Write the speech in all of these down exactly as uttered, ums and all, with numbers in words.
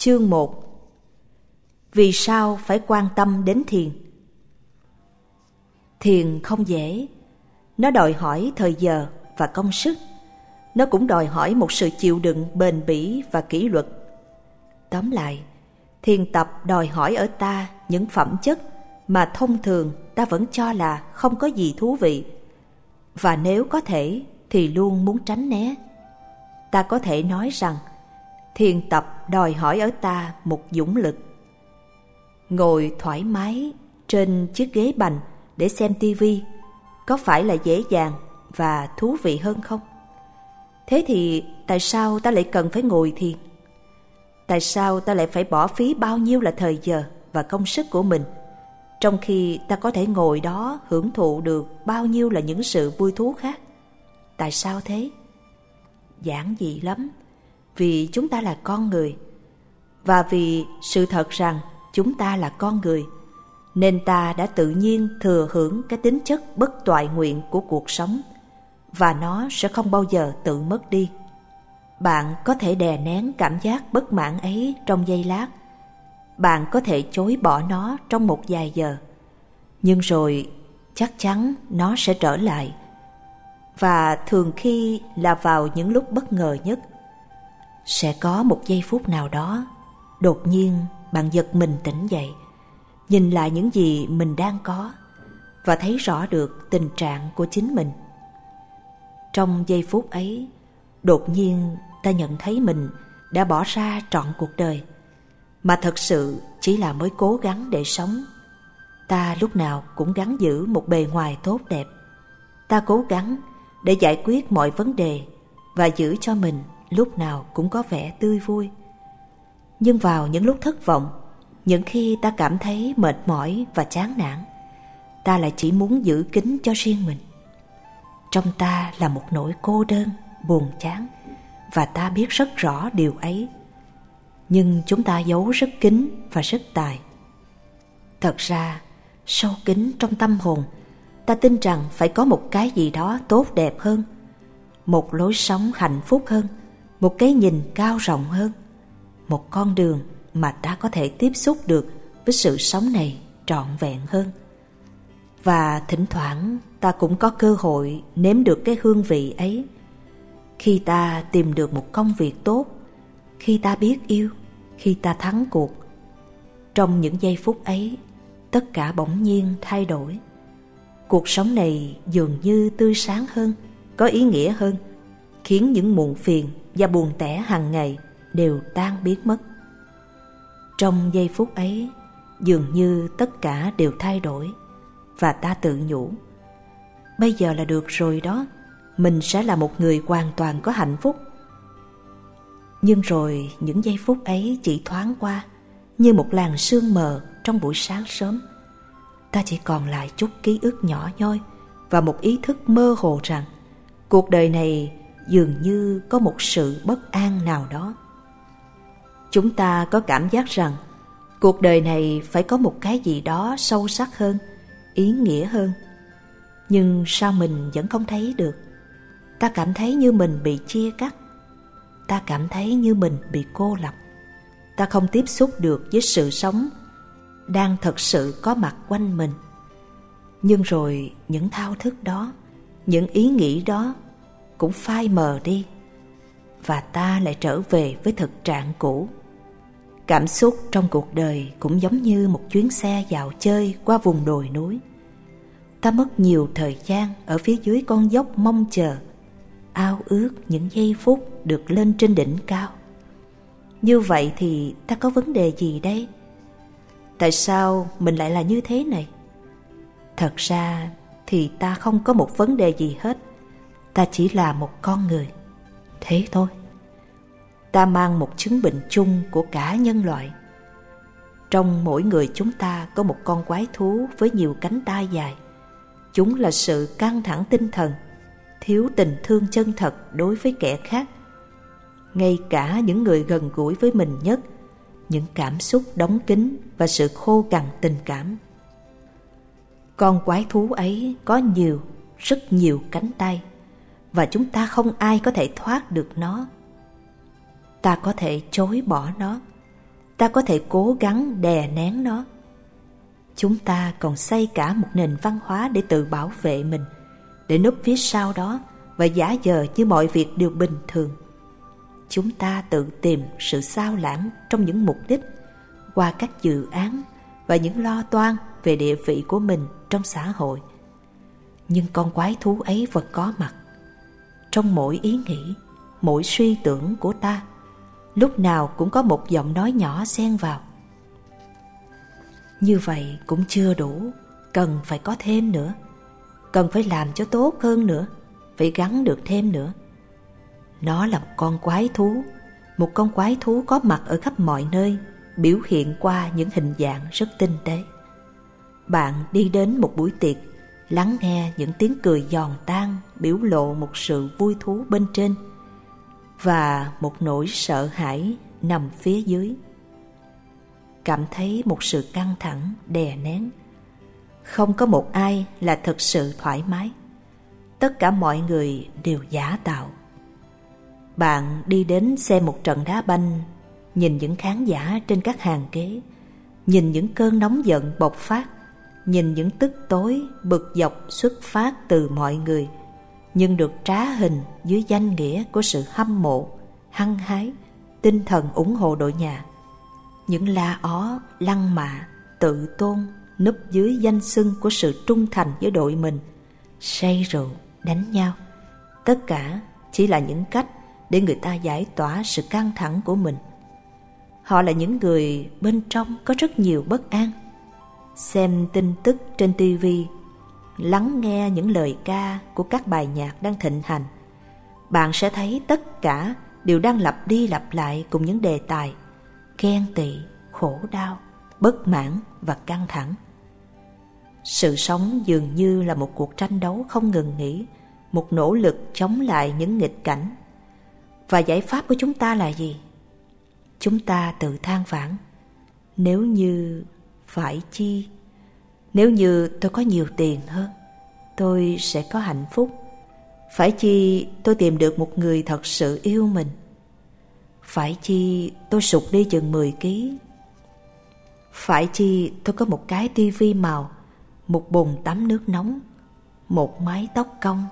Chương một. Vì sao phải quan tâm đến thiền? Thiền không dễ. Nó đòi hỏi thời giờ và công sức. Nó cũng đòi hỏi một sự chịu đựng bền bỉ và kỷ luật. Tóm lại, thiền tập đòi hỏi ở ta những phẩm chất mà thông thường ta vẫn cho là không có gì thú vị, và nếu có thể thì luôn muốn tránh né. Ta có thể nói rằng thiền tập đòi hỏi ở ta một dũng lực. Ngồi thoải mái trên chiếc ghế bành để xem tivi có phải là dễ dàng và thú vị hơn không? Thế thì tại sao ta lại cần phải ngồi thiền? Tại sao ta lại phải bỏ phí bao nhiêu là thời giờ và công sức của mình, trong khi ta có thể ngồi đó hưởng thụ được bao nhiêu là những sự vui thú khác? Tại sao thế? Giản dị lắm. Vì chúng ta là con người, và vì sự thật rằng chúng ta là con người, nên ta đã tự nhiên thừa hưởng cái tính chất bất toại nguyện của cuộc sống, và nó sẽ không bao giờ tự mất đi. Bạn có thể đè nén cảm giác bất mãn ấy trong giây lát, bạn có thể chối bỏ nó trong một vài giờ, nhưng rồi chắc chắn nó sẽ trở lại, và thường khi là vào những lúc bất ngờ nhất. Sẽ có một giây phút nào đó, đột nhiên bạn giật mình tỉnh dậy, nhìn lại những gì mình đang có và thấy rõ được tình trạng của chính mình. Trong giây phút ấy, đột nhiên ta nhận thấy mình đã bỏ ra trọn cuộc đời, mà thật sự chỉ là mới cố gắng để sống. Ta lúc nào cũng gắng giữ một bề ngoài tốt đẹp. Ta cố gắng để giải quyết mọi vấn đề và giữ cho mình lúc nào cũng có vẻ tươi vui. Nhưng vào những lúc thất vọng, những khi ta cảm thấy mệt mỏi và chán nản, ta lại chỉ muốn giữ kín cho riêng mình. Trong ta là một nỗi cô đơn, buồn chán, và ta biết rất rõ điều ấy. Nhưng chúng ta giấu rất kín và rất tài. Thật ra, sâu kín trong tâm hồn, ta tin rằng phải có một cái gì đó tốt đẹp hơn, một lối sống hạnh phúc hơn, một cái nhìn cao rộng hơn, một con đường mà ta có thể tiếp xúc được với sự sống này trọn vẹn hơn. Và thỉnh thoảng ta cũng có cơ hội nếm được cái hương vị ấy, khi ta tìm được một công việc tốt, khi ta biết yêu, khi ta thắng cuộc. Trong những giây phút ấy, tất cả bỗng nhiên thay đổi. Cuộc sống này dường như tươi sáng hơn, có ý nghĩa hơn, khiến những muộn phiền và buồn tẻ hàng ngày đều tan biến mất. Trong giây phút ấy, dường như tất cả đều thay đổi, và ta tự nhủ, bây giờ là được rồi đó, mình sẽ là một người hoàn toàn có hạnh phúc. Nhưng rồi những giây phút ấy chỉ thoáng qua như một làn sương mờ trong buổi sáng sớm. Ta chỉ còn lại chút ký ức nhỏ nhoi và một ý thức mơ hồ rằng cuộc đời này dường như có một sự bất an nào đó. Chúng ta có cảm giác rằng cuộc đời này phải có một cái gì đó sâu sắc hơn, ý nghĩa hơn. Nhưng sao mình vẫn không thấy được? Ta cảm thấy như mình bị chia cắt. Ta cảm thấy như mình bị cô lập. Ta không tiếp xúc được với sự sống đang thật sự có mặt quanh mình. Nhưng rồi những thao thức đó, những ý nghĩ đó cũng phai mờ đi, và ta lại trở về với thực trạng cũ. Cảm xúc trong cuộc đời cũng giống như một chuyến xe dạo chơi qua vùng đồi núi. Ta mất nhiều thời gian ở phía dưới con dốc mong chờ, ao ước những giây phút được lên trên đỉnh cao. Như vậy thì ta có vấn đề gì đây? Tại sao mình lại là như thế này? Thật ra thì ta không có một vấn đề gì hết. Ta chỉ là một con người. Thế thôi. Ta mang một chứng bệnh chung của cả nhân loại. Trong mỗi người chúng ta có một con quái thú với nhiều cánh tay dài. Chúng là sự căng thẳng tinh thần, thiếu tình thương chân thật đối với kẻ khác. Ngay cả những người gần gũi với mình nhất, những cảm xúc đóng kín và sự khô cằn tình cảm. Con quái thú ấy có nhiều, rất nhiều cánh tay, và chúng ta không ai có thể thoát được nó. Ta có thể chối bỏ nó, ta có thể cố gắng đè nén nó. Chúng ta còn xây cả một nền văn hóa để tự bảo vệ mình, để núp phía sau đó và giả vờ như mọi việc đều bình thường. Chúng ta tự tìm sự xao lãng trong những mục đích, qua các dự án và những lo toan về địa vị của mình trong xã hội. Nhưng con quái thú ấy vẫn có mặt trong mỗi ý nghĩ, mỗi suy tưởng của ta. Lúc nào cũng có một giọng nói nhỏ xen vào: như vậy cũng chưa đủ, cần phải có thêm nữa, cần phải làm cho tốt hơn nữa, phải gắn được thêm nữa. Nó là một con quái thú, một con quái thú có mặt ở khắp mọi nơi, biểu hiện qua những hình dạng rất tinh tế. Bạn đi đến một buổi tiệc, lắng nghe những tiếng cười giòn tan biểu lộ một sự vui thú bên trên và một nỗi sợ hãi nằm phía dưới. Cảm thấy một sự căng thẳng đè nén. Không có một ai là thực sự thoải mái. Tất cả mọi người đều giả tạo. Bạn đi đến xem một trận đá banh, nhìn những khán giả trên các hàng ghế, nhìn những cơn nóng giận bộc phát, nhìn những tức tối bực dọc xuất phát từ mọi người, nhưng được trá hình dưới danh nghĩa của sự hâm mộ, hăng hái, tinh thần ủng hộ đội nhà. Những la ó, lăng mạ, tự tôn núp dưới danh xưng của sự trung thành với đội mình, say rượu, đánh nhau. Tất cả chỉ là những cách để người ta giải tỏa sự căng thẳng của mình. Họ là những người bên trong có rất nhiều bất an. Xem tin tức trên ti vi, lắng nghe những lời ca của các bài nhạc đang thịnh hành, bạn sẽ thấy tất cả đều đang lặp đi lặp lại cùng những đề tài: ghen tị, khổ đau, bất mãn và căng thẳng. Sự sống dường như là một cuộc tranh đấu không ngừng nghỉ, một nỗ lực chống lại những nghịch cảnh. Và giải pháp của chúng ta là gì? Chúng ta tự than vãn: nếu như, phải chi, nếu như tôi có nhiều tiền hơn, tôi sẽ có hạnh phúc. Phải chi tôi tìm được một người thật sự yêu mình. Phải chi tôi sụt đi chừng mười ký. Phải chi tôi có một cái tivi màu, một bồn tắm nước nóng, một mái tóc cong.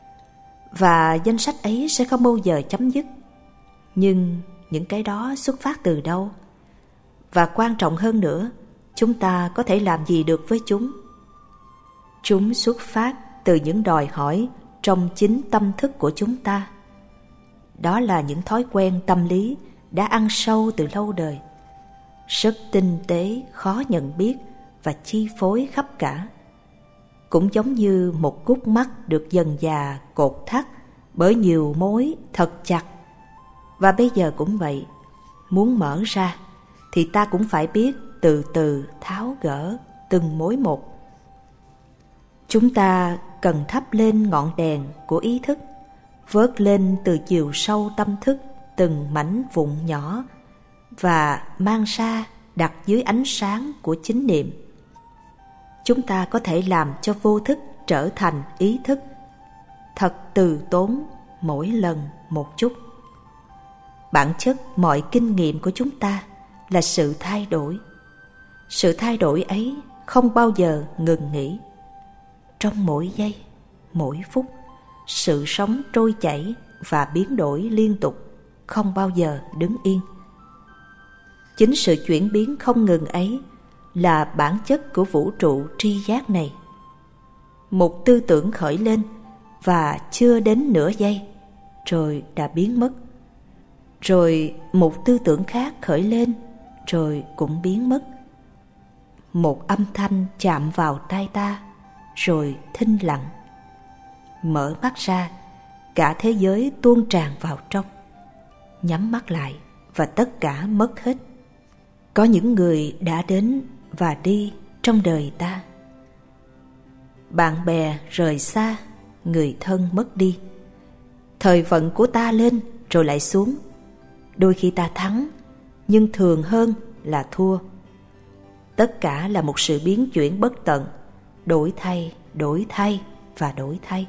Và danh sách ấy sẽ không bao giờ chấm dứt. Nhưng những cái đó xuất phát từ đâu? Và quan trọng hơn nữa, chúng ta có thể làm gì được với chúng? Chúng xuất phát từ những đòi hỏi trong chính tâm thức của chúng ta. Đó là những thói quen tâm lý đã ăn sâu từ lâu đời, rất tinh tế, khó nhận biết và chi phối khắp cả. Cũng giống như một cúc mắt được dần dà cột thắt bởi nhiều mối thật chặt. Và bây giờ cũng vậy, muốn mở ra thì ta cũng phải biết từ từ tháo gỡ từng mối một. Chúng ta cần thắp lên ngọn đèn của ý thức, vớt lên từ chiều sâu tâm thức từng mảnh vụn nhỏ và mang ra đặt dưới ánh sáng của chánh niệm. Chúng ta có thể làm cho vô thức trở thành ý thức, thật từ tốn mỗi lần một chút. Bản chất mọi kinh nghiệm của chúng ta là sự thay đổi. Sự thay đổi ấy không bao giờ ngừng nghỉ. Trong mỗi giây, mỗi phút, sự sống trôi chảy và biến đổi liên tục, không bao giờ đứng yên. Chính sự chuyển biến không ngừng ấy là bản chất của vũ trụ tri giác này. Một tư tưởng khởi lên và chưa đến nửa giây rồi đã biến mất. Rồi một tư tưởng khác khởi lên rồi cũng biến mất. Một âm thanh chạm vào tai ta rồi thinh lặng. Mở mắt ra, cả thế giới tuôn tràn vào trong. Nhắm mắt lại và tất cả mất hết. Có những người đã đến và đi trong đời ta. Bạn bè rời xa, người thân mất đi. Thời vận của ta lên rồi lại xuống. Đôi khi ta thắng, nhưng thường hơn là thua. Tất cả là một sự biến chuyển bất tận, đổi thay, đổi thay và đổi thay.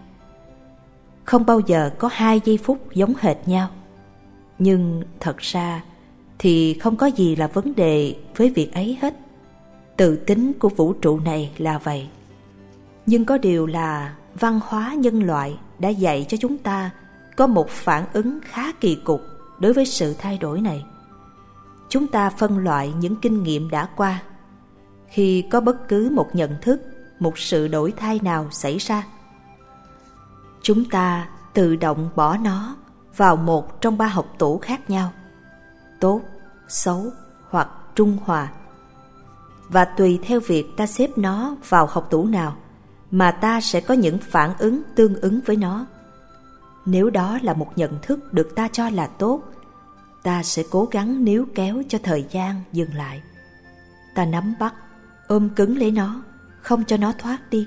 Không bao giờ có hai giây phút giống hệt nhau. Nhưng thật ra thì không có gì là vấn đề với việc ấy hết. Tự tính của vũ trụ này là vậy. Nhưng có điều là văn hóa nhân loại đã dạy cho chúng ta có một phản ứng khá kỳ cục đối với sự thay đổi này. Chúng ta phân loại những kinh nghiệm đã qua. Khi có bất cứ một nhận thức, một sự đổi thay nào xảy ra, chúng ta tự động bỏ nó vào một trong ba hộc tủ khác nhau: tốt, xấu hoặc trung hòa. Và tùy theo việc ta xếp nó vào hộc tủ nào mà ta sẽ có những phản ứng tương ứng với nó. Nếu đó là một nhận thức được ta cho là tốt, ta sẽ cố gắng níu kéo cho thời gian dừng lại. Ta nắm bắt, ôm cứng lấy nó, không cho nó thoát đi.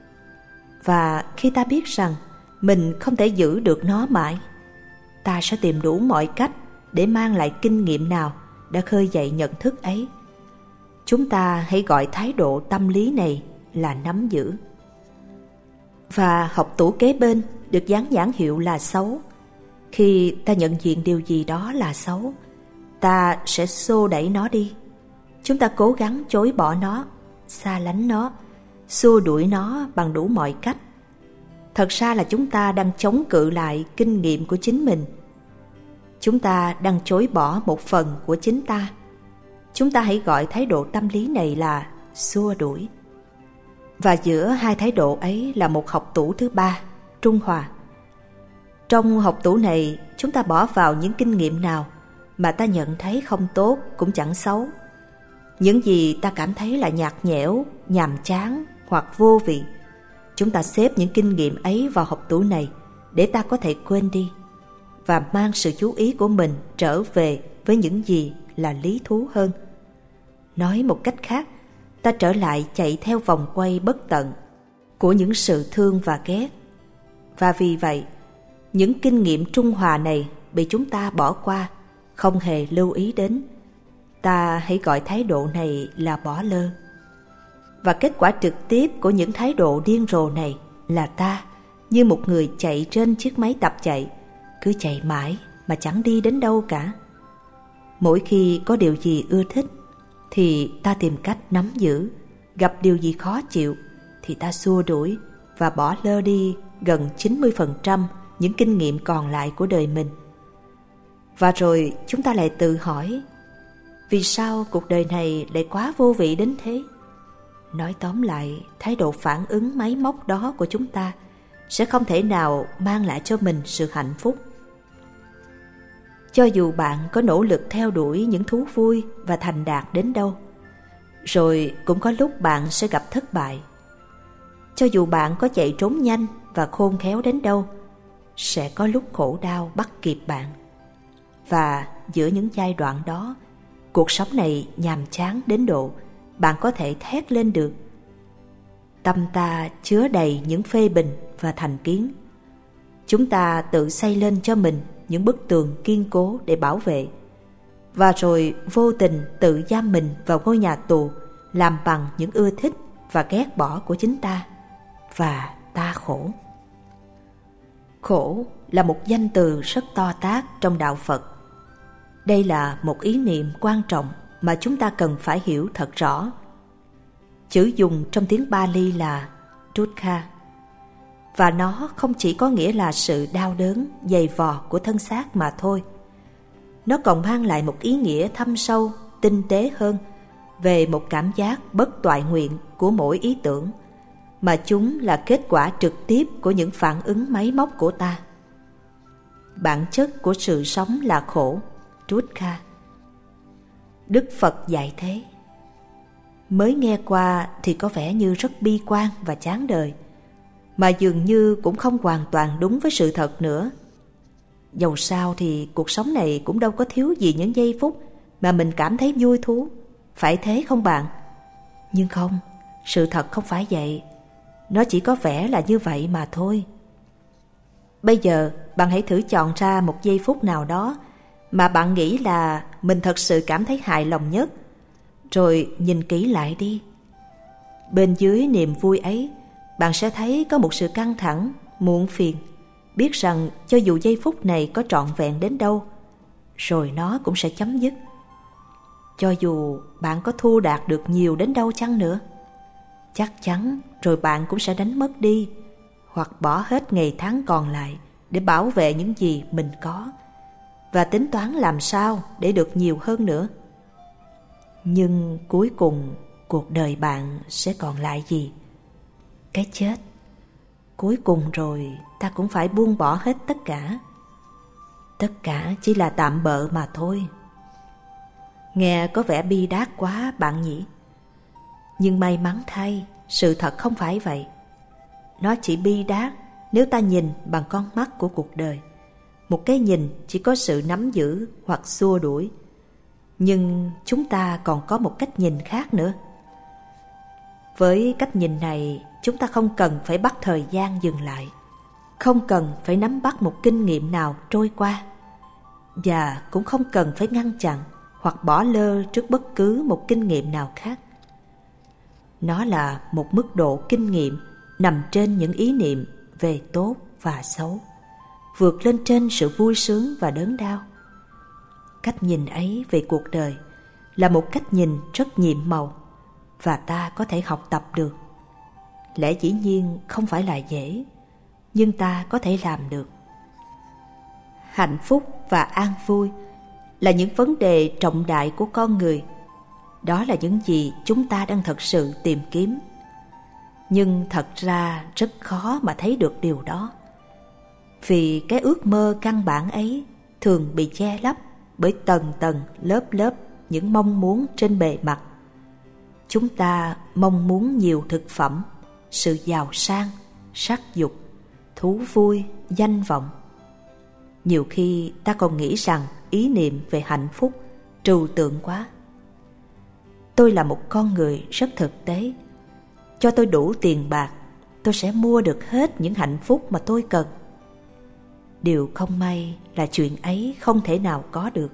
Và khi ta biết rằng mình không thể giữ được nó mãi, ta sẽ tìm đủ mọi cách để mang lại kinh nghiệm nào đã khơi dậy nhận thức ấy. Chúng ta hãy gọi thái độ tâm lý này là nắm giữ. Và hộc tủ kế bên được dán nhãn hiệu là xấu. Khi ta nhận diện điều gì đó là xấu, ta sẽ xô đẩy nó đi. Chúng ta cố gắng chối bỏ nó, xa lánh nó, xua đuổi nó bằng đủ mọi cách. Thật ra là chúng ta đang chống cự lại kinh nghiệm của chính mình. Chúng ta đang chối bỏ một phần của chính ta. Chúng ta hãy gọi thái độ tâm lý này là xua đuổi. Và giữa hai thái độ ấy là một hộc tủ thứ ba, trung hòa. Trong hộc tủ này, chúng ta bỏ vào những kinh nghiệm nào mà ta nhận thấy không tốt cũng chẳng xấu. Những gì ta cảm thấy là nhạt nhẽo, nhàm chán hoặc vô vị, chúng ta xếp những kinh nghiệm ấy vào hộc tủ này để ta có thể quên đi và mang sự chú ý của mình trở về với những gì là lý thú hơn. Nói một cách khác, ta trở lại chạy theo vòng quay bất tận của những sự thương và ghét. Và vì vậy, những kinh nghiệm trung hòa này bị chúng ta bỏ qua, không hề lưu ý đến. Ta hãy gọi thái độ này là bỏ lơ. Và kết quả trực tiếp của những thái độ điên rồ này là ta, như một người chạy trên chiếc máy tập chạy, cứ chạy mãi mà chẳng đi đến đâu cả. Mỗi khi có điều gì ưa thích thì ta tìm cách nắm giữ, gặp điều gì khó chịu thì ta xua đuổi và bỏ lơ đi gần chín mươi phần trăm những kinh nghiệm còn lại của đời mình. Và rồi chúng ta lại tự hỏi, vì sao cuộc đời này lại quá vô vị đến thế? Nói tóm lại, thái độ phản ứng máy móc đó của chúng ta sẽ không thể nào mang lại cho mình sự hạnh phúc. Cho dù bạn có nỗ lực theo đuổi những thú vui và thành đạt đến đâu, rồi cũng có lúc bạn sẽ gặp thất bại. Cho dù bạn có chạy trốn nhanh và khôn khéo đến đâu, sẽ có lúc khổ đau bắt kịp bạn. Và giữa những giai đoạn đó, cuộc sống này nhàm chán đến độ bạn có thể thét lên được. Tâm ta chứa đầy những phê bình và thành kiến. Chúng ta tự xây lên cho mình những bức tường kiên cố để bảo vệ, và rồi vô tình tự giam mình vào ngôi nhà tù làm bằng những ưa thích và ghét bỏ của chính ta, và ta khổ. Khổ là một danh từ rất to tát trong đạo Phật. Đây là một ý niệm quan trọng mà chúng ta cần phải hiểu thật rõ. Chữ dùng trong tiếng Pali là dukkha, và nó không chỉ có nghĩa là sự đau đớn, dày vò của thân xác mà thôi. Nó còn mang lại một ý nghĩa thâm sâu, tinh tế hơn về một cảm giác bất toại nguyện của mỗi ý tưởng, mà chúng là kết quả trực tiếp của những phản ứng máy móc của ta. Bản chất của sự sống là khổ, dukkha. Đức Phật dạy thế. Mới nghe qua thì có vẻ như rất bi quan và chán đời, mà dường như cũng không hoàn toàn đúng với sự thật nữa. Dầu sao thì cuộc sống này cũng đâu có thiếu gì những giây phút mà mình cảm thấy vui thú, phải thế không bạn? Nhưng không, sự thật không phải vậy. Nó chỉ có vẻ là như vậy mà thôi. Bây giờ bạn hãy thử chọn ra một giây phút nào đó mà bạn nghĩ là mình thật sự cảm thấy hài lòng nhất, rồi nhìn kỹ lại đi. Bên dưới niềm vui ấy, bạn sẽ thấy có một sự căng thẳng, muộn phiền, biết rằng cho dù giây phút này có trọn vẹn đến đâu, rồi nó cũng sẽ chấm dứt. cho dù bạn có thu đạt được nhiều đến đâu chăng nữa, chắc chắn rồi bạn cũng sẽ đánh mất đi hoặc bỏ hết ngày tháng còn lại để bảo vệ những gì mình có và tính toán làm sao để được nhiều hơn nữa. Nhưng cuối cùng cuộc đời bạn sẽ còn lại gì? Cái chết. Cuối cùng rồi ta cũng phải buông bỏ hết tất cả. Tất cả chỉ là tạm bợ mà thôi. Nghe có vẻ bi đát quá bạn nhỉ? Nhưng may mắn thay, sự thật không phải vậy. Nó chỉ bi đát nếu ta nhìn bằng con mắt của cuộc đời. Một cái nhìn chỉ có sự nắm giữ hoặc xua đuổi. Nhưng chúng ta còn có một cách nhìn khác nữa. Với cách nhìn này, chúng ta không cần phải bắt thời gian dừng lại, không cần phải nắm bắt một kinh nghiệm nào trôi qua, và cũng không cần phải ngăn chặn hoặc bỏ lơ trước bất cứ một kinh nghiệm nào khác. Nó là một mức độ kinh nghiệm nằm trên những ý niệm về tốt và xấu, vượt lên trên sự vui sướng và đớn đau. Cách nhìn ấy về cuộc đời là một cách nhìn rất nhiệm màu và ta có thể học tập được. Lẽ dĩ nhiên không phải là dễ, nhưng ta có thể làm được. Hạnh phúc và an vui là những vấn đề trọng đại của con người. Đó là những gì chúng ta đang thật sự tìm kiếm. Nhưng thật ra rất khó mà thấy được điều đó. Vì cái ước mơ căn bản ấy thường bị che lấp bởi tầng tầng lớp lớp những mong muốn trên bề mặt. Chúng ta mong muốn nhiều thực phẩm, sự giàu sang, sắc dục, thú vui, danh vọng. Nhiều khi ta còn nghĩ rằng ý niệm về hạnh phúc trừu tượng quá. Tôi là một con người rất thực tế. Cho tôi đủ tiền bạc, tôi sẽ mua được hết những hạnh phúc mà tôi cần. Điều không may là chuyện ấy không thể nào có được.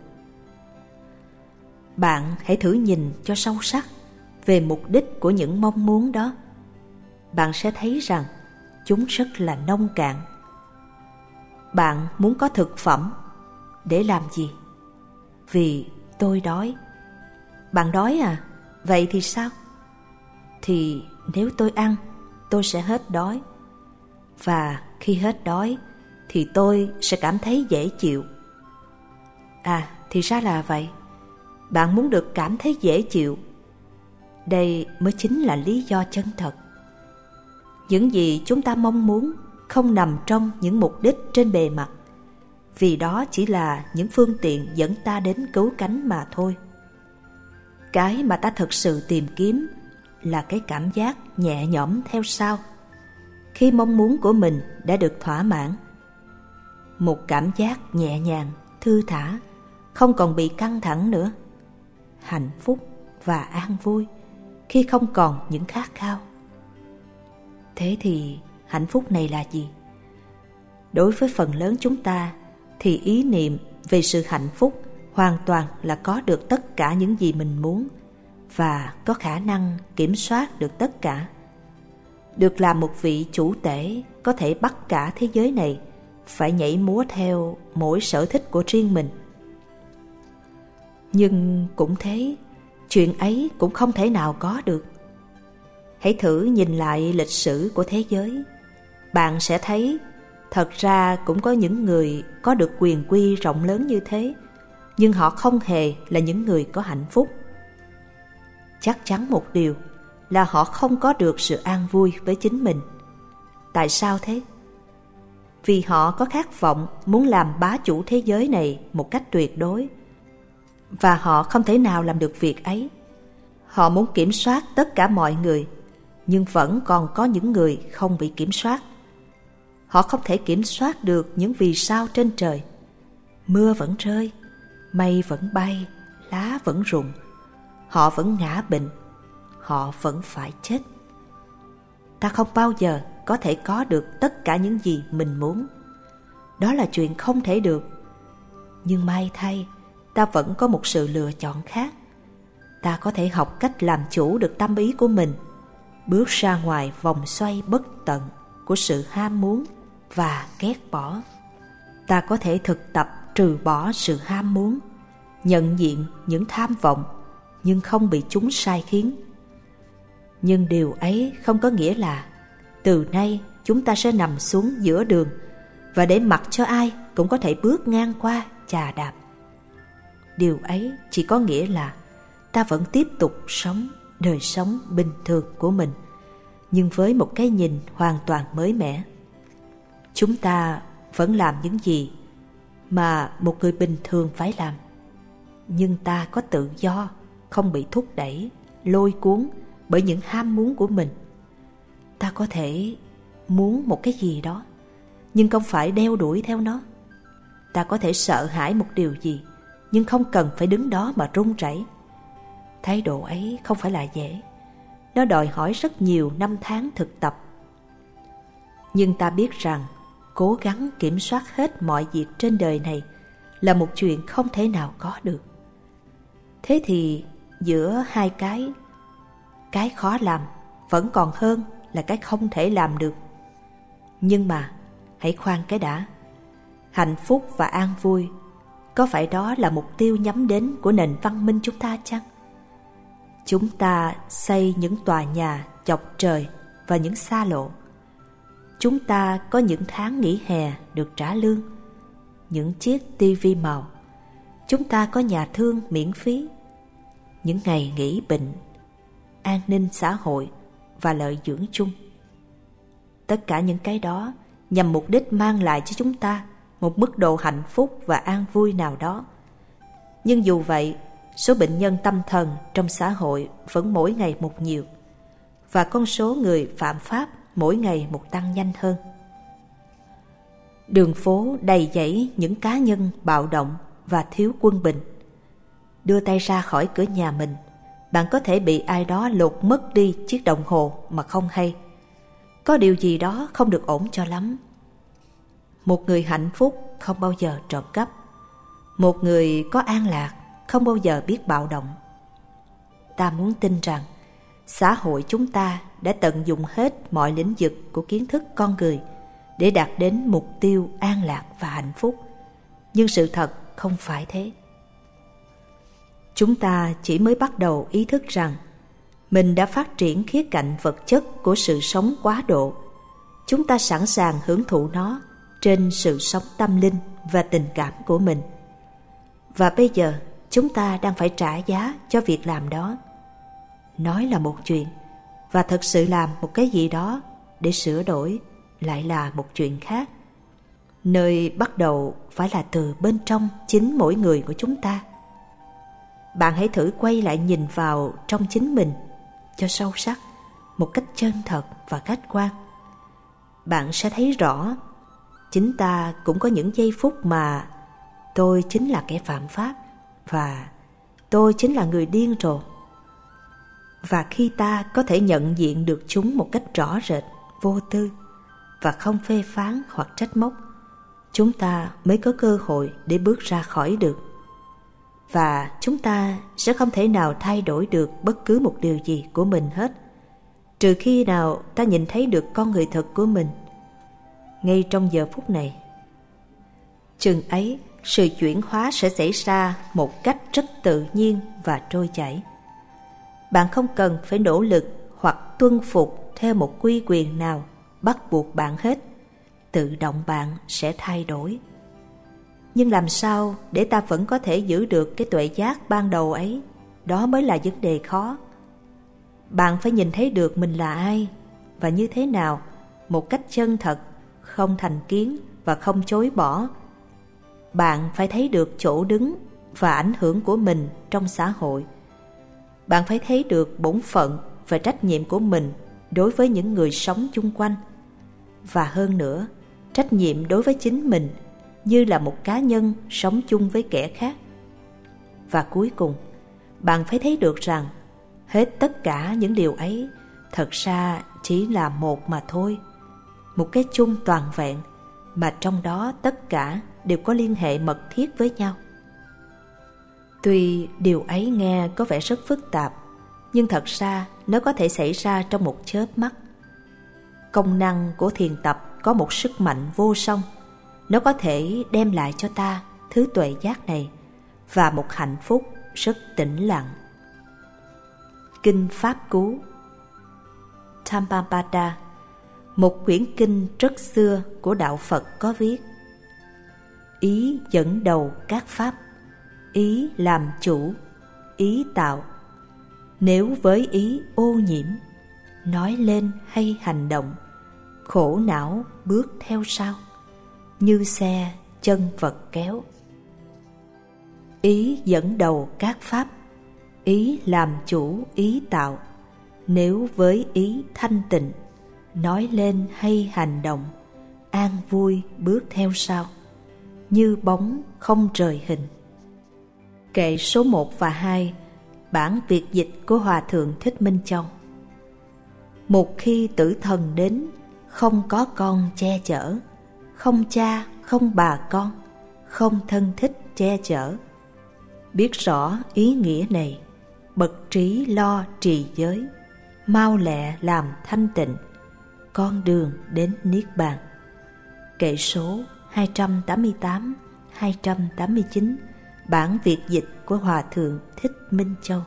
Bạn hãy thử nhìn cho sâu sắc về mục đích của những mong muốn đó. Bạn sẽ thấy rằng chúng rất là nông cạn. Bạn muốn có thực phẩm để làm gì? Vì tôi đói. Bạn đói à? Vậy thì sao? Thì nếu tôi ăn, tôi sẽ hết đói. Và khi hết đói thì tôi sẽ cảm thấy dễ chịu. À, thì ra là vậy. Bạn muốn được cảm thấy dễ chịu. Đây mới chính là lý do chân thật. Những gì chúng ta mong muốn không nằm trong những mục đích trên bề mặt, vì đó chỉ là những phương tiện dẫn ta đến cứu cánh mà thôi. Cái mà ta thực sự tìm kiếm là cái cảm giác nhẹ nhõm theo sau, khi mong muốn của mình đã được thỏa mãn. Một cảm giác nhẹ nhàng, thư thả, không còn bị căng thẳng nữa. Hạnh phúc và an vui khi không còn những khát khao. Thế thì hạnh phúc này là gì? Đối với phần lớn chúng ta thì ý niệm về sự hạnh phúc hoàn toàn là có được tất cả những gì mình muốn và có khả năng kiểm soát được tất cả. Được làm một vị chủ tể có thể bắt cả thế giới này phải nhảy múa theo mỗi sở thích của riêng mình. Nhưng cũng thế, chuyện ấy cũng không thể nào có được. Hãy thử nhìn lại lịch sử của thế giới. Bạn sẽ thấy thật ra cũng có những người có được quyền quy rộng lớn như thế, nhưng họ không hề là những người có hạnh phúc. Chắc chắn một điều là họ không có được sự an vui với chính mình. Tại sao thế? Vì họ có khát vọng muốn làm bá chủ thế giới này một cách tuyệt đối, và họ không thể nào làm được việc ấy. Họ muốn kiểm soát tất cả mọi người, nhưng vẫn còn có những người không bị kiểm soát. Họ không thể kiểm soát được những vì sao trên trời. Mưa vẫn rơi, mây vẫn bay, lá vẫn rụng. Họ vẫn ngã bệnh, họ vẫn phải chết. Ta không bao giờ có thể có được tất cả những gì mình muốn. Đó là chuyện không thể được. Nhưng may thay, ta vẫn có một sự lựa chọn khác. Ta có thể học cách làm chủ được tâm ý của mình, bước ra ngoài vòng xoay bất tận của sự ham muốn và ghét bỏ. Ta có thể thực tập trừ bỏ sự ham muốn, nhận diện những tham vọng nhưng không bị chúng sai khiến. Nhưng điều ấy không có nghĩa là từ nay chúng ta sẽ nằm xuống giữa đường và để mặc cho ai cũng có thể bước ngang qua chà đạp. Điều ấy chỉ có nghĩa là ta vẫn tiếp tục sống đời sống bình thường của mình, nhưng với một cái nhìn hoàn toàn mới mẻ. Chúng ta vẫn làm những gì mà một người bình thường phải làm, nhưng ta có tự do, không bị thúc đẩy, lôi cuốn bởi những ham muốn của mình. Ta có thể muốn một cái gì đó, nhưng không phải đeo đuổi theo nó. Ta có thể sợ hãi một điều gì, nhưng không cần phải đứng đó mà run rẩy. Thái độ ấy không phải là dễ. Nó đòi hỏi rất nhiều năm tháng thực tập. Nhưng ta biết rằng cố gắng kiểm soát hết mọi việc trên đời này là một chuyện không thể nào có được. Thế thì giữa hai cái, cái khó làm vẫn còn hơn là cái không thể làm được. Nhưng mà hãy khoan cái đã. Hạnh phúc và an vui, có phải đó là mục tiêu nhắm đến của nền văn minh chúng ta chăng? Chúng ta xây những tòa nhà chọc trời và những xa lộ. Chúng ta có những tháng nghỉ hè được trả lương, những chiếc tivi màu. Chúng ta có nhà thương miễn phí, những ngày nghỉ bệnh, an ninh xã hội và lợi dưỡng chung. Tất cả những cái đó nhằm mục đích mang lại cho chúng ta một mức độ hạnh phúc và an vui nào đó. Nhưng dù vậy, số bệnh nhân tâm thần trong xã hội vẫn mỗi ngày một nhiều, và con số người phạm pháp mỗi ngày một tăng nhanh hơn. Đường phố đầy dẫy những cá nhân bạo động và thiếu quân bình. Đưa tay ra khỏi cửa nhà mình, bạn có thể bị ai đó lột mất đi chiếc đồng hồ mà không hay. Có điều gì đó không được ổn cho lắm. Một người hạnh phúc không bao giờ trộm cắp. Một người có an lạc không bao giờ biết bạo động. Ta muốn tin rằng xã hội chúng ta đã tận dụng hết mọi lĩnh vực của kiến thức con người để đạt đến mục tiêu an lạc và hạnh phúc. Nhưng sự thật không phải thế. Chúng ta chỉ mới bắt đầu ý thức rằng mình đã phát triển khía cạnh vật chất của sự sống quá độ. Chúng ta sẵn sàng hưởng thụ nó trên sự sống tâm linh và tình cảm của mình. Và bây giờ chúng ta đang phải trả giá cho việc làm đó. Nói là một chuyện, và thực sự làm một cái gì đó để sửa đổi lại là một chuyện khác. Nơi bắt đầu phải là từ bên trong chính mỗi người của chúng ta. Bạn hãy thử quay lại nhìn vào trong chính mình cho sâu sắc, một cách chân thật và khách quan. Bạn sẽ thấy rõ chính ta cũng có những giây phút mà tôi chính là kẻ phạm pháp và tôi chính là người điên rồ. Và khi ta có thể nhận diện được chúng một cách rõ rệt, vô tư và không phê phán hoặc trách móc, chúng ta mới có cơ hội để bước ra khỏi được. Và chúng ta sẽ không thể nào thay đổi được bất cứ một điều gì của mình hết, trừ khi nào ta nhìn thấy được con người thật của mình ngay trong giờ phút này. Chừng ấy, sự chuyển hóa sẽ xảy ra một cách rất tự nhiên và trôi chảy. Bạn không cần phải nỗ lực hoặc tuân phục theo một quy quyền nào bắt buộc bạn hết. Tự động bạn sẽ thay đổi. Nhưng làm sao để ta vẫn có thể giữ được cái tuệ giác ban đầu ấy? Đó mới là vấn đề khó. Bạn phải nhìn thấy được mình là ai và như thế nào một cách chân thật, không thành kiến và không chối bỏ. Bạn phải thấy được chỗ đứng và ảnh hưởng của mình trong xã hội. Bạn phải thấy được bổn phận và trách nhiệm của mình đối với những người sống chung quanh. Và hơn nữa, trách nhiệm đối với chính mình như là một cá nhân sống chung với kẻ khác. Và cuối cùng, bạn phải thấy được rằng hết tất cả những điều ấy thật ra chỉ là một mà thôi. Một cái chung toàn vẹn mà trong đó tất cả đều có liên hệ mật thiết với nhau. Tuy điều ấy nghe có vẻ rất phức tạp, nhưng thật ra nó có thể xảy ra trong một chớp mắt. Công năng của thiền tập có một sức mạnh vô song. Nó có thể đem lại cho ta thứ tuệ giác này và một hạnh phúc rất tĩnh lặng. Kinh Pháp Cú Dhammapada, một quyển kinh rất xưa của Đạo Phật có viết: ý dẫn đầu các pháp, ý làm chủ, ý tạo. Nếu với ý ô nhiễm, nói lên hay hành động, khổ não bước theo sau, như xe chân vật kéo. Ý dẫn đầu các pháp, ý làm chủ, ý tạo. Nếu với ý thanh tịnh, nói lên hay hành động, an vui bước theo sau, như bóng không rời hình. Kệ số một và hai, bản Việt dịch của Hòa Thượng Thích Minh Châu. Một khi tử thần đến, không có con che chở, không cha, không bà con, không thân thích che chở. Biết rõ ý nghĩa này, bậc trí lo trì giới, mau lẹ làm thanh tịnh, con đường đến Niết Bàn. Kệ số hai trăm tám mươi tám, hai trăm tám mươi chín, bản Việt dịch của Hòa Thượng Thích Minh Châu.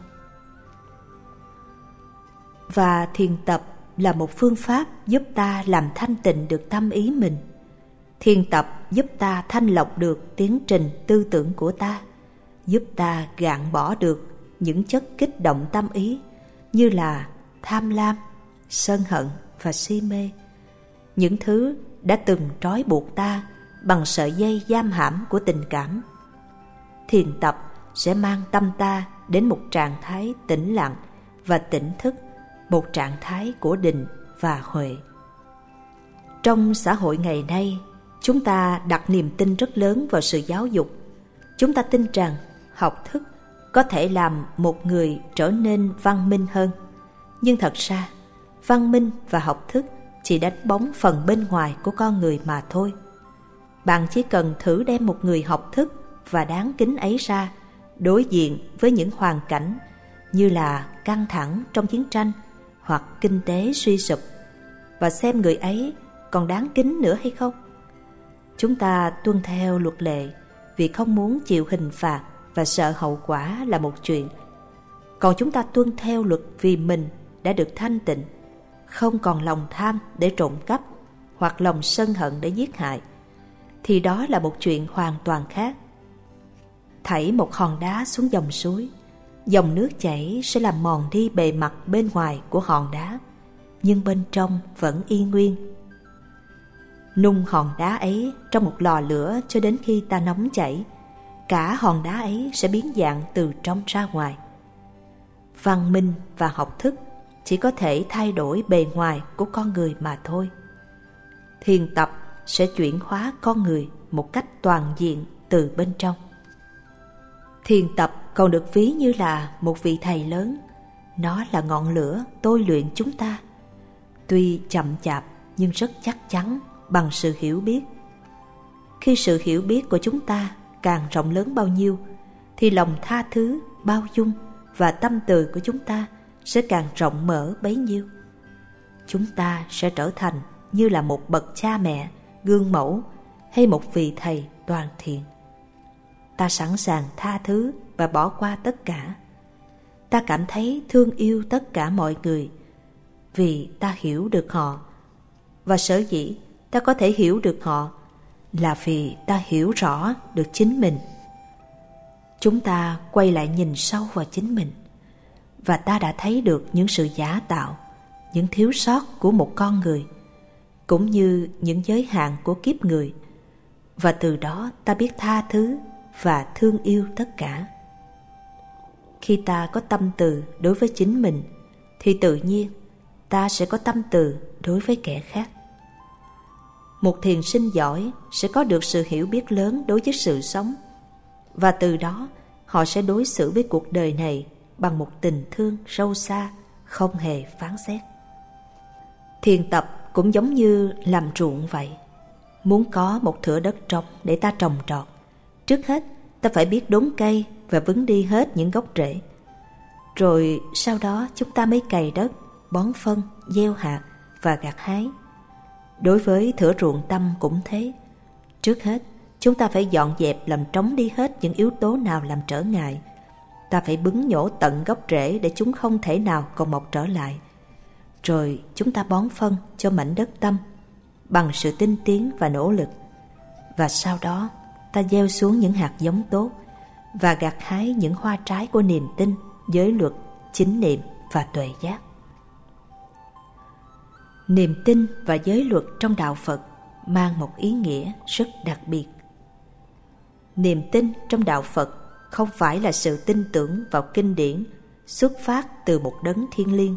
Và thiền tập là một phương pháp giúp ta làm thanh tịnh được tâm ý mình. Thiền tập giúp ta thanh lọc được tiến trình tư tưởng của ta, giúp ta gạn bỏ được những chất kích động tâm ý như là tham lam, sân hận và si mê, những thứ đã từng trói buộc ta bằng sợi dây giam hãm của tình cảm. Thiền tập sẽ mang tâm ta đến một trạng thái tĩnh lặng và tỉnh thức, một trạng thái của định và huệ. Trong xã hội ngày nay, chúng ta đặt niềm tin rất lớn vào sự giáo dục. Chúng ta tin rằng học thức có thể làm một người trở nên văn minh hơn. Nhưng thật ra, văn minh và học thức chỉ đánh bóng phần bên ngoài của con người mà thôi. Bạn chỉ cần thử đem một người học thức và đáng kính ấy ra, đối diện với những hoàn cảnh như là căng thẳng trong chiến tranh hoặc kinh tế suy sụp, và xem người ấy còn đáng kính nữa hay không. Chúng ta tuân theo luật lệ vì không muốn chịu hình phạt và sợ hậu quả là một chuyện. Còn chúng ta tuân theo luật vì mình đã được thanh tịnh, không còn lòng tham để trộm cắp hoặc lòng sân hận để giết hại, thì đó là một chuyện hoàn toàn khác. Thảy một hòn đá xuống dòng suối, dòng nước chảy sẽ làm mòn đi bề mặt bên ngoài của hòn đá, nhưng bên trong vẫn y nguyên. Nung hòn đá ấy trong một lò lửa cho đến khi ta nóng chảy, cả hòn đá ấy sẽ biến dạng từ trong ra ngoài. Văn minh và học thức chỉ có thể thay đổi bề ngoài của con người mà thôi. Thiền tập sẽ chuyển hóa con người một cách toàn diện từ bên trong. Thiền tập còn được ví như là một vị thầy lớn. Nó là ngọn lửa tôi luyện chúng ta, tuy chậm chạp nhưng rất chắc chắn bằng sự hiểu biết. Khi sự hiểu biết của chúng ta càng rộng lớn bao nhiêu, thì lòng tha thứ, bao dung và tâm từ của chúng ta sẽ càng rộng mở bấy nhiêu. Chúng ta sẽ trở thành như là một bậc cha mẹ, gương mẫu hay một vị thầy toàn thiện. Ta sẵn sàng tha thứ và bỏ qua tất cả. Ta cảm thấy thương yêu tất cả mọi người vì ta hiểu được họ. Và sở dĩ ta có thể hiểu được họ là vì ta hiểu rõ được chính mình. Chúng ta quay lại nhìn sâu vào chính mình, và ta đã thấy được những sự giả tạo, những thiếu sót của một con người, cũng như những giới hạn của kiếp người. Và từ đó ta biết tha thứ và thương yêu tất cả. Khi ta có tâm từ đối với chính mình, thì tự nhiên ta sẽ có tâm từ đối với kẻ khác. Một thiền sinh giỏi sẽ có được sự hiểu biết lớn đối với sự sống, và từ đó họ sẽ đối xử với cuộc đời này bằng một tình thương sâu xa, không hề phán xét. Thiền tập cũng giống như làm ruộng vậy. Muốn có một thửa đất trống để ta trồng trọt, trước hết ta phải biết đốn cây và vứng đi hết những gốc rễ. Rồi sau đó chúng ta mới cày đất, bón phân, gieo hạt và gặt hái. Đối với thửa ruộng tâm cũng thế. Trước hết chúng ta phải dọn dẹp làm trống đi hết những yếu tố nào làm trở ngại, ta phải bứng nhổ tận gốc rễ để chúng không thể nào còn mọc trở lại. Rồi chúng ta bón phân cho mảnh đất tâm bằng sự tinh tiến và nỗ lực. Và sau đó ta gieo xuống những hạt giống tốt và gặt hái những hoa trái của niềm tin, giới luật, chánh niệm và tuệ giác. Niềm tin và giới luật trong đạo Phật mang một ý nghĩa rất đặc biệt. Niềm tin trong đạo Phật không phải là sự tin tưởng vào kinh điển xuất phát từ một đấng thiêng liêng,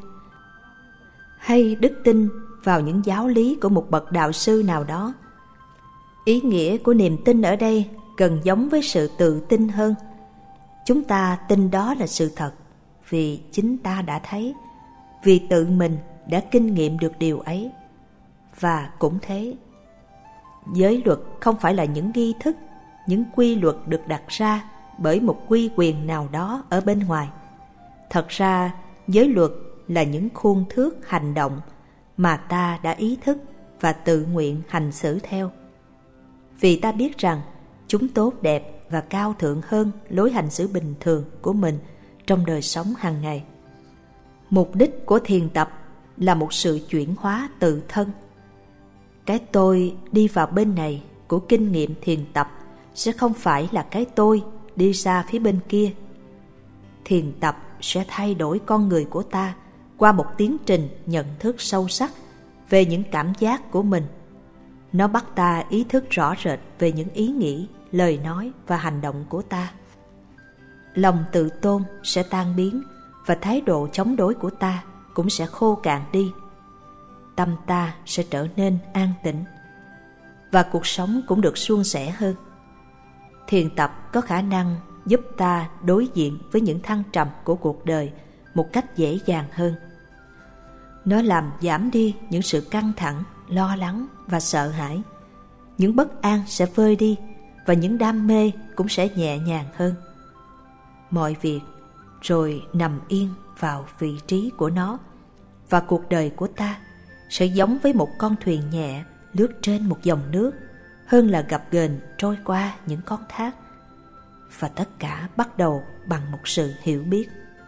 hay đức tin vào những giáo lý của một bậc đạo sư nào đó. Ý nghĩa của niềm tin ở đây gần giống với sự tự tin hơn. Chúng ta tin đó là sự thật vì chính ta đã thấy, vì tự mình đã kinh nghiệm được điều ấy. Và cũng thế, giới luật không phải là những nghi thức, những quy luật được đặt ra bởi một quy quyền nào đó ở bên ngoài. Thật ra, giới luật là những khuôn thước hành động mà ta đã ý thức và tự nguyện hành xử theo. Vì ta biết rằng chúng tốt đẹp và cao thượng hơn lối hành xử bình thường của mình trong đời sống hàng ngày. Mục đích của thiền tập là một sự chuyển hóa tự thân. Cái tôi đi vào bên này của kinh nghiệm thiền tập sẽ không phải là cái tôi đi ra phía bên kia. Thiền tập sẽ thay đổi con người của ta qua một tiến trình nhận thức sâu sắc về những cảm giác của mình. Nó bắt ta ý thức rõ rệt về những ý nghĩ, lời nói và hành động của ta. Lòng tự tôn sẽ tan biến và thái độ chống đối của ta cũng sẽ khô cạn đi. Tâm ta sẽ trở nên an tĩnh và cuộc sống cũng được suôn sẻ hơn. Thiền tập có khả năng giúp ta đối diện với những thăng trầm của cuộc đời một cách dễ dàng hơn. Nó làm giảm đi những sự căng thẳng, lo lắng và sợ hãi. Những bất an sẽ vơi đi và những đam mê cũng sẽ nhẹ nhàng hơn. Mọi việc rồi nằm yên vào vị trí của nó, và cuộc đời của ta sẽ giống với một con thuyền nhẹ lướt trên một dòng nước hơn là gập ghềnh trôi qua những con thác. Và tất cả bắt đầu bằng một sự hiểu biết.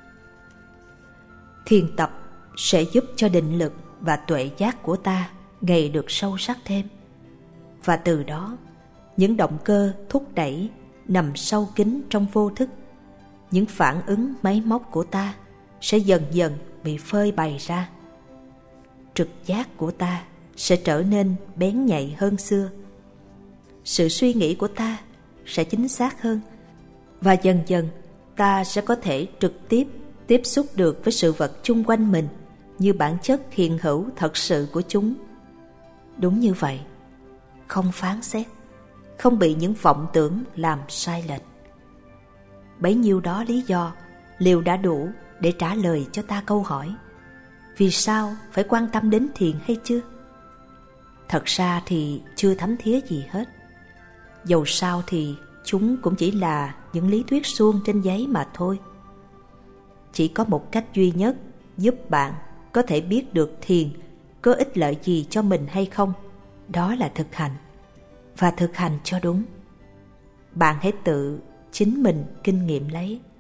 Thiền tập sẽ giúp cho định lực và tuệ giác của ta ngày được sâu sắc thêm. Và từ đó, những động cơ thúc đẩy nằm sâu kín trong vô thức, những phản ứng máy móc của ta sẽ dần dần bị phơi bày ra. Trực giác của ta sẽ trở nên bén nhạy hơn xưa. Sự suy nghĩ của ta sẽ chính xác hơn, và dần dần ta sẽ có thể trực tiếp tiếp xúc được với sự vật chung quanh mình như bản chất hiện hữu thật sự của chúng. Đúng như vậy, không phán xét, không bị những vọng tưởng làm sai lệch. Bấy nhiêu đó lý do liệu đã đủ để trả lời cho ta câu hỏi: vì sao phải quan tâm đến thiền hay chưa? Thật ra thì chưa thấm thía gì hết. Dầu sao thì chúng cũng chỉ là những lý thuyết suông trên giấy mà thôi. Chỉ có một cách duy nhất giúp bạn có thể biết được thiền có ích lợi gì cho mình hay không, đó là thực hành, và thực hành cho đúng. Bạn hãy tự chính mình kinh nghiệm lấy.